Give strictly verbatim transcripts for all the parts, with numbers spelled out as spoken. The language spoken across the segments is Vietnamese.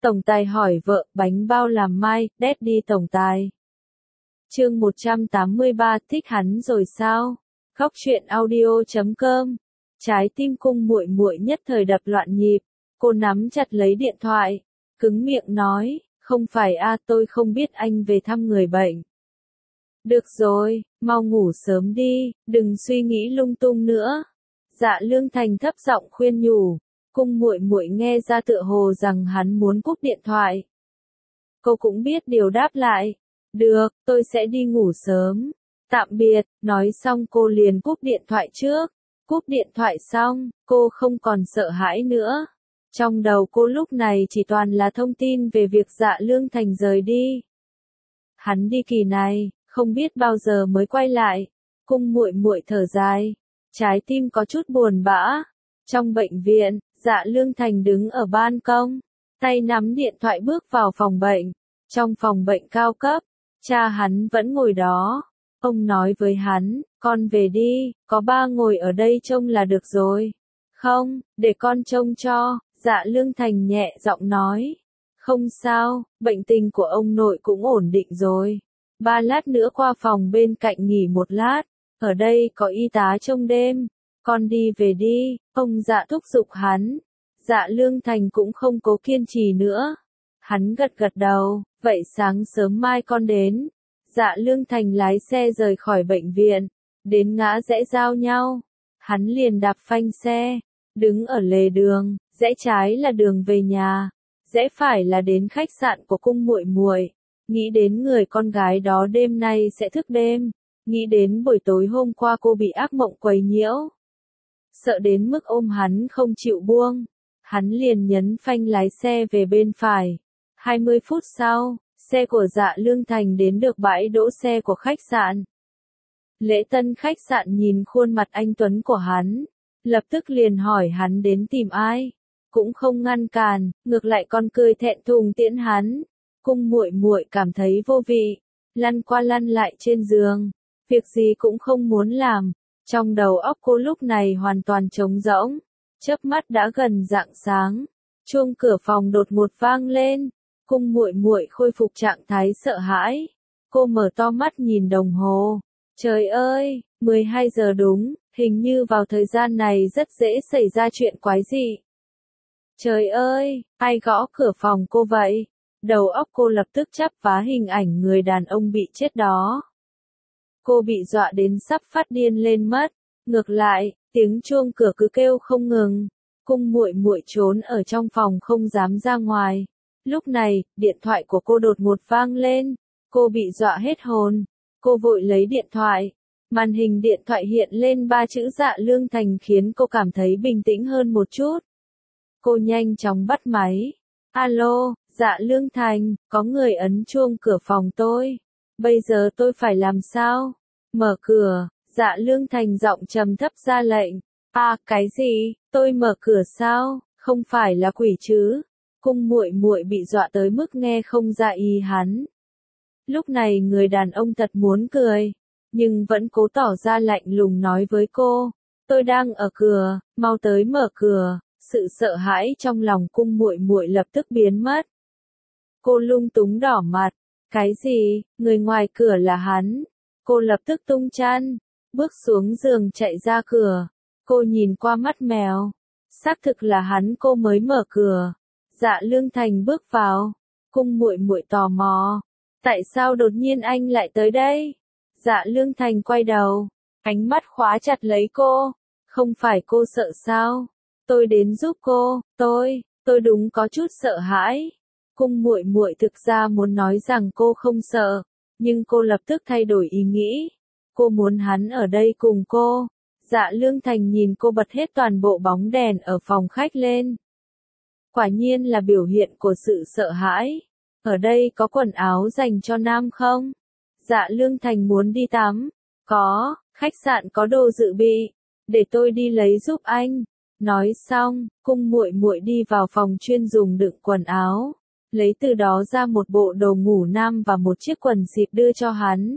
Tổng tài hỏi vợ, bánh bao làm mai, đét đi tổng tài. Chương một trăm tám mươi ba, thích hắn rồi sao? Góc truyện audio chấm com. Trái tim cung muội muội nhất thời đập loạn nhịp, cô nắm chặt lấy điện thoại, cứng miệng nói, không phải a, tôi không biết anh về thăm người bệnh. Được rồi, mau ngủ sớm đi, đừng suy nghĩ lung tung nữa. Dạ Lương Thành thấp giọng khuyên nhủ, cung muội muội nghe ra tựa hồ rằng hắn muốn cúp điện thoại. Cô cũng biết điều đáp lại, được, tôi sẽ đi ngủ sớm. Tạm biệt, nói xong cô liền cúp điện thoại trước. Cúp điện thoại xong, cô không còn sợ hãi nữa. Trong đầu cô lúc này chỉ toàn là thông tin về việc Dạ Lương Thành rời đi. Hắn đi kỳ này, không biết bao giờ mới quay lại. Cung muội muội thở dài, trái tim có chút buồn bã. Trong bệnh viện, Dạ Lương Thành đứng ở ban công, tay nắm điện thoại bước vào phòng bệnh. Trong phòng bệnh cao cấp, cha hắn vẫn ngồi đó. Ông nói với hắn, con về đi, có ba ngồi ở đây trông là được rồi. Không, để con trông cho, Dạ Lương Thành nhẹ giọng nói. Không sao, bệnh tình của ông nội cũng ổn định rồi. Ba lát nữa qua phòng bên cạnh nghỉ một lát, ở đây có y tá trông đêm. Con đi về đi, ông Dạ thúc giục hắn. Dạ Lương Thành cũng không cố kiên trì nữa. Hắn gật gật đầu, vậy sáng sớm mai con đến. Dạ Lương Thành lái xe rời khỏi bệnh viện, đến ngã rẽ giao nhau. Hắn liền đạp phanh xe, đứng ở lề đường, rẽ trái là đường về nhà, rẽ phải là đến khách sạn của cung muội muội. Nghĩ đến người con gái đó đêm nay sẽ thức đêm, nghĩ đến buổi tối hôm qua cô bị ác mộng quấy nhiễu. Sợ đến mức ôm hắn không chịu buông, hắn liền nhấn phanh lái xe về bên phải. hai mươi phút sau, xe của Dạ Lương Thành đến được bãi đỗ xe của khách sạn. Lễ tân khách sạn nhìn khuôn mặt anh tuấn của hắn, lập tức liền hỏi hắn đến tìm ai, cũng không ngăn cản, ngược lại còn cười thẹn thùng tiễn hắn. Cung muội muội cảm thấy vô vị, lăn qua lăn lại trên giường, việc gì cũng không muốn làm. Trong đầu óc cô lúc này hoàn toàn trống rỗng, chớp mắt đã gần rạng sáng, chuông cửa phòng đột ngột vang lên. Cung muội muội khôi phục trạng thái sợ hãi. Cô mở to mắt nhìn đồng hồ. Trời ơi, mười hai giờ đúng, hình như vào thời gian này rất dễ xảy ra chuyện quái dị. Trời ơi, ai gõ cửa phòng cô vậy? Đầu óc cô lập tức chắp vá hình ảnh người đàn ông bị chết đó. Cô bị dọa đến sắp phát điên lên mất. Ngược lại, tiếng chuông cửa cứ kêu không ngừng. Cung muội muội trốn ở trong phòng không dám ra ngoài. Lúc này, điện thoại của cô đột ngột vang lên. Cô bị dọa hết hồn. Cô vội lấy điện thoại. Màn hình điện thoại hiện lên ba chữ Dạ Lương Thành khiến cô cảm thấy bình tĩnh hơn một chút. Cô nhanh chóng bắt máy. Alo, Dạ Lương Thành, có người ấn chuông cửa phòng tôi. Bây giờ tôi phải làm sao? Mở cửa, Dạ Lương Thành giọng trầm thấp ra lệnh. À, cái gì? Tôi mở cửa sao? Không phải là quỷ chứ? Cung muội muội bị dọa tới mức nghe không ra ý hắn. Lúc này người đàn ông thật muốn cười, nhưng vẫn cố tỏ ra lạnh lùng nói với cô, tôi đang ở cửa, mau tới mở cửa. Sự sợ hãi trong lòng cung muội muội lập tức biến mất. Cô lung túng đỏ mặt, cái gì, người ngoài cửa là hắn. Cô lập tức tung chăn, bước xuống giường chạy ra cửa. Cô nhìn qua mắt mèo, xác thực là hắn. Cô mới mở cửa. Dạ Lương Thành bước vào, cung muội muội tò mò, tại sao đột nhiên anh lại tới đây? Dạ Lương Thành quay đầu, ánh mắt khóa chặt lấy cô, không phải cô sợ sao? Tôi đến giúp cô, tôi, tôi đúng có chút sợ hãi. Cung muội muội thực ra muốn nói rằng cô không sợ, nhưng cô lập tức thay đổi ý nghĩ. Cô muốn hắn ở đây cùng cô. Dạ Lương Thành nhìn cô bật hết toàn bộ bóng đèn ở phòng khách lên. Quả nhiên là biểu hiện của sự sợ hãi. Ở đây có quần áo dành cho nam không? Dạ Lương Thành muốn đi tắm. Có, khách sạn có đồ dự bị. Để tôi đi lấy giúp anh. Nói xong, cung muội muội đi vào phòng chuyên dùng đựng quần áo. Lấy từ đó ra một bộ đồ ngủ nam và một chiếc quần xịp đưa cho hắn.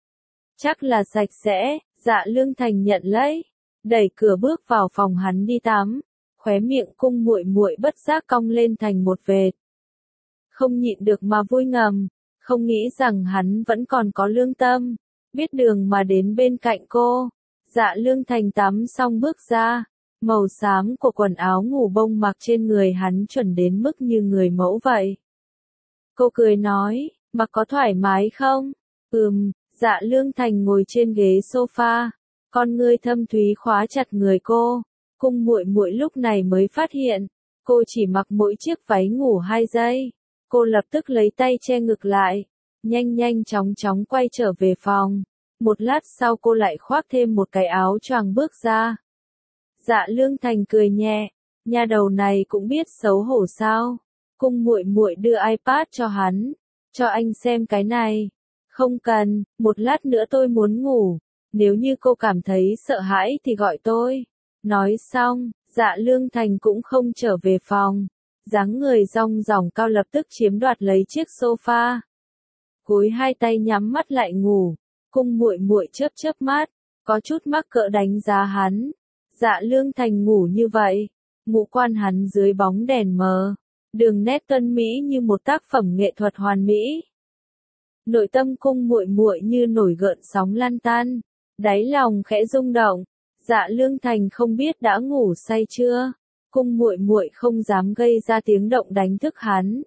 Chắc là sạch sẽ, Dạ Lương Thành nhận lấy. Đẩy cửa bước vào phòng hắn đi tắm. Khóe miệng cung muội muội bất giác cong lên thành một vệt. không nhịn được mà vui ngầm, không nghĩ rằng hắn vẫn còn có lương tâm, biết đường mà đến bên cạnh cô. Dạ Lương Thành tắm xong bước ra, màu xám của quần áo ngủ bông mặc trên người hắn chuẩn đến mức như người mẫu vậy. Cô cười nói, mặc có thoải mái không? Ừm, Dạ Lương Thành ngồi trên ghế sofa, con ngươi thâm thúy khóa chặt người cô. Cung muội muội lúc này mới phát hiện, cô chỉ mặc mỗi chiếc váy ngủ hai giây. Cô lập tức lấy tay che ngực lại, nhanh nhanh chóng chóng quay trở về phòng. Một lát sau cô lại khoác thêm một cái áo choàng bước ra. Dạ Lương Thành cười nhẹ, nha đầu này cũng biết xấu hổ sao? Cung muội muội đưa iPad cho hắn, cho anh xem cái này. Không cần, một lát nữa tôi muốn ngủ, nếu như cô cảm thấy sợ hãi thì gọi tôi. Nói xong, Dạ Lương Thành cũng không trở về phòng, dáng người rong ròng cao lập tức chiếm đoạt lấy chiếc sofa. Cúi hai tay nhắm mắt lại ngủ, cung muội muội chớp chớp mắt, có chút mắc cỡ đánh giá hắn. Dạ Lương Thành ngủ như vậy, ngũ quan hắn dưới bóng đèn mờ, đường nét tuấn mỹ như một tác phẩm nghệ thuật hoàn mỹ. Nội tâm cung muội muội như nổi gợn sóng lan tan, đáy lòng khẽ rung động. Dạ Lương Thành không biết đã ngủ say chưa, cung muội muội không dám gây ra tiếng động đánh thức hắn.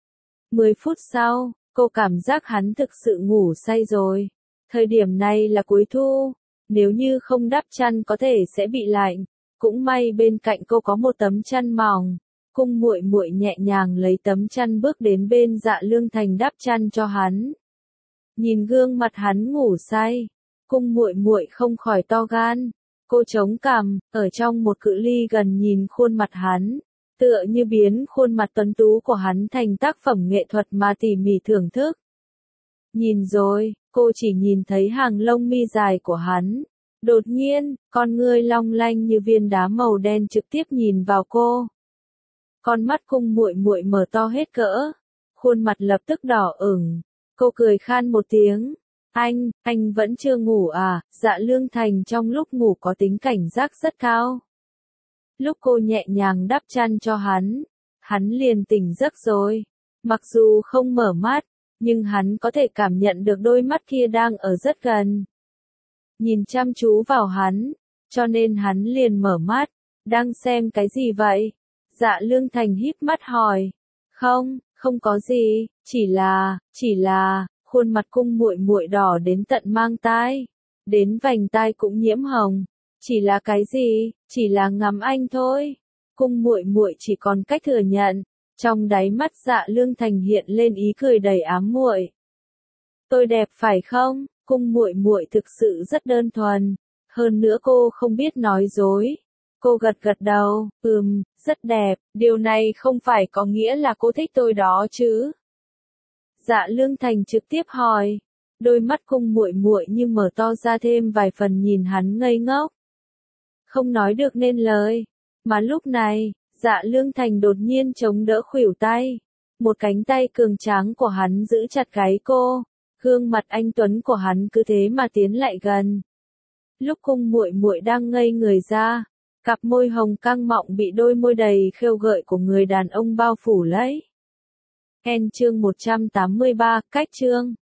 Mười phút sau, cô cảm giác hắn thực sự ngủ say rồi. Thời điểm này là cuối thu, nếu như không đắp chăn có thể sẽ bị lạnh. Cũng may bên cạnh cô có một tấm chăn mỏng. Cung muội muội nhẹ nhàng lấy tấm chăn bước đến bên Dạ Lương Thành đắp chăn cho hắn. Nhìn gương mặt hắn ngủ say, cung muội muội không khỏi to gan. Cô chống cằm, ở trong một cự ly gần nhìn khuôn mặt hắn, tựa như biến khuôn mặt tuấn tú của hắn thành tác phẩm nghệ thuật mà tỉ mỉ thưởng thức. Nhìn rồi, cô chỉ nhìn thấy hàng lông mi dài của hắn. Đột nhiên, con ngươi long lanh như viên đá màu đen trực tiếp nhìn vào cô. Con mắt cung muội muội mở to hết cỡ, khuôn mặt lập tức đỏ ửng. Cô cười khan một tiếng. Anh, anh vẫn chưa ngủ à? Dạ Lương Thành trong lúc ngủ có tính cảnh giác rất cao. Lúc cô nhẹ nhàng đắp chăn cho hắn, hắn liền tỉnh giấc rồi. Mặc dù không mở mắt, nhưng hắn có thể cảm nhận được đôi mắt kia đang ở rất gần. Nhìn chăm chú vào hắn, cho nên hắn liền mở mắt. Đang xem cái gì vậy? Dạ Lương Thành híp mắt hỏi. Không, không có gì, chỉ là, chỉ là... Khuôn mặt cung muội muội đỏ đến tận mang tai, đến vành tai cũng nhiễm hồng. Chỉ là cái gì? Chỉ là ngắm anh thôi. Cung muội muội chỉ còn cách thừa nhận. Trong đáy mắt Dạ Lương Thành hiện lên ý cười đầy ám muội. Tôi đẹp phải không? Cung muội muội thực sự rất đơn thuần. Hơn nữa cô không biết nói dối. Cô gật gật đầu, ừm, rất đẹp. Điều này không phải có nghĩa là cô thích tôi đó chứ? Dạ Lương Thành trực tiếp hỏi, đôi mắt cung muội muội như mở to ra thêm vài phần nhìn hắn ngây ngốc. Không nói được nên lời, mà lúc này, Dạ Lương Thành đột nhiên chống đỡ khuỷu tay. Một cánh tay cường tráng của hắn giữ chặt gáy cô, gương mặt anh tuấn của hắn cứ thế mà tiến lại gần. Lúc cung muội muội đang ngây người ra, cặp môi hồng căng mọng bị đôi môi đầy khêu gợi của người đàn ông bao phủ lấy. En chương một trăm tám mươi ba, cách chương.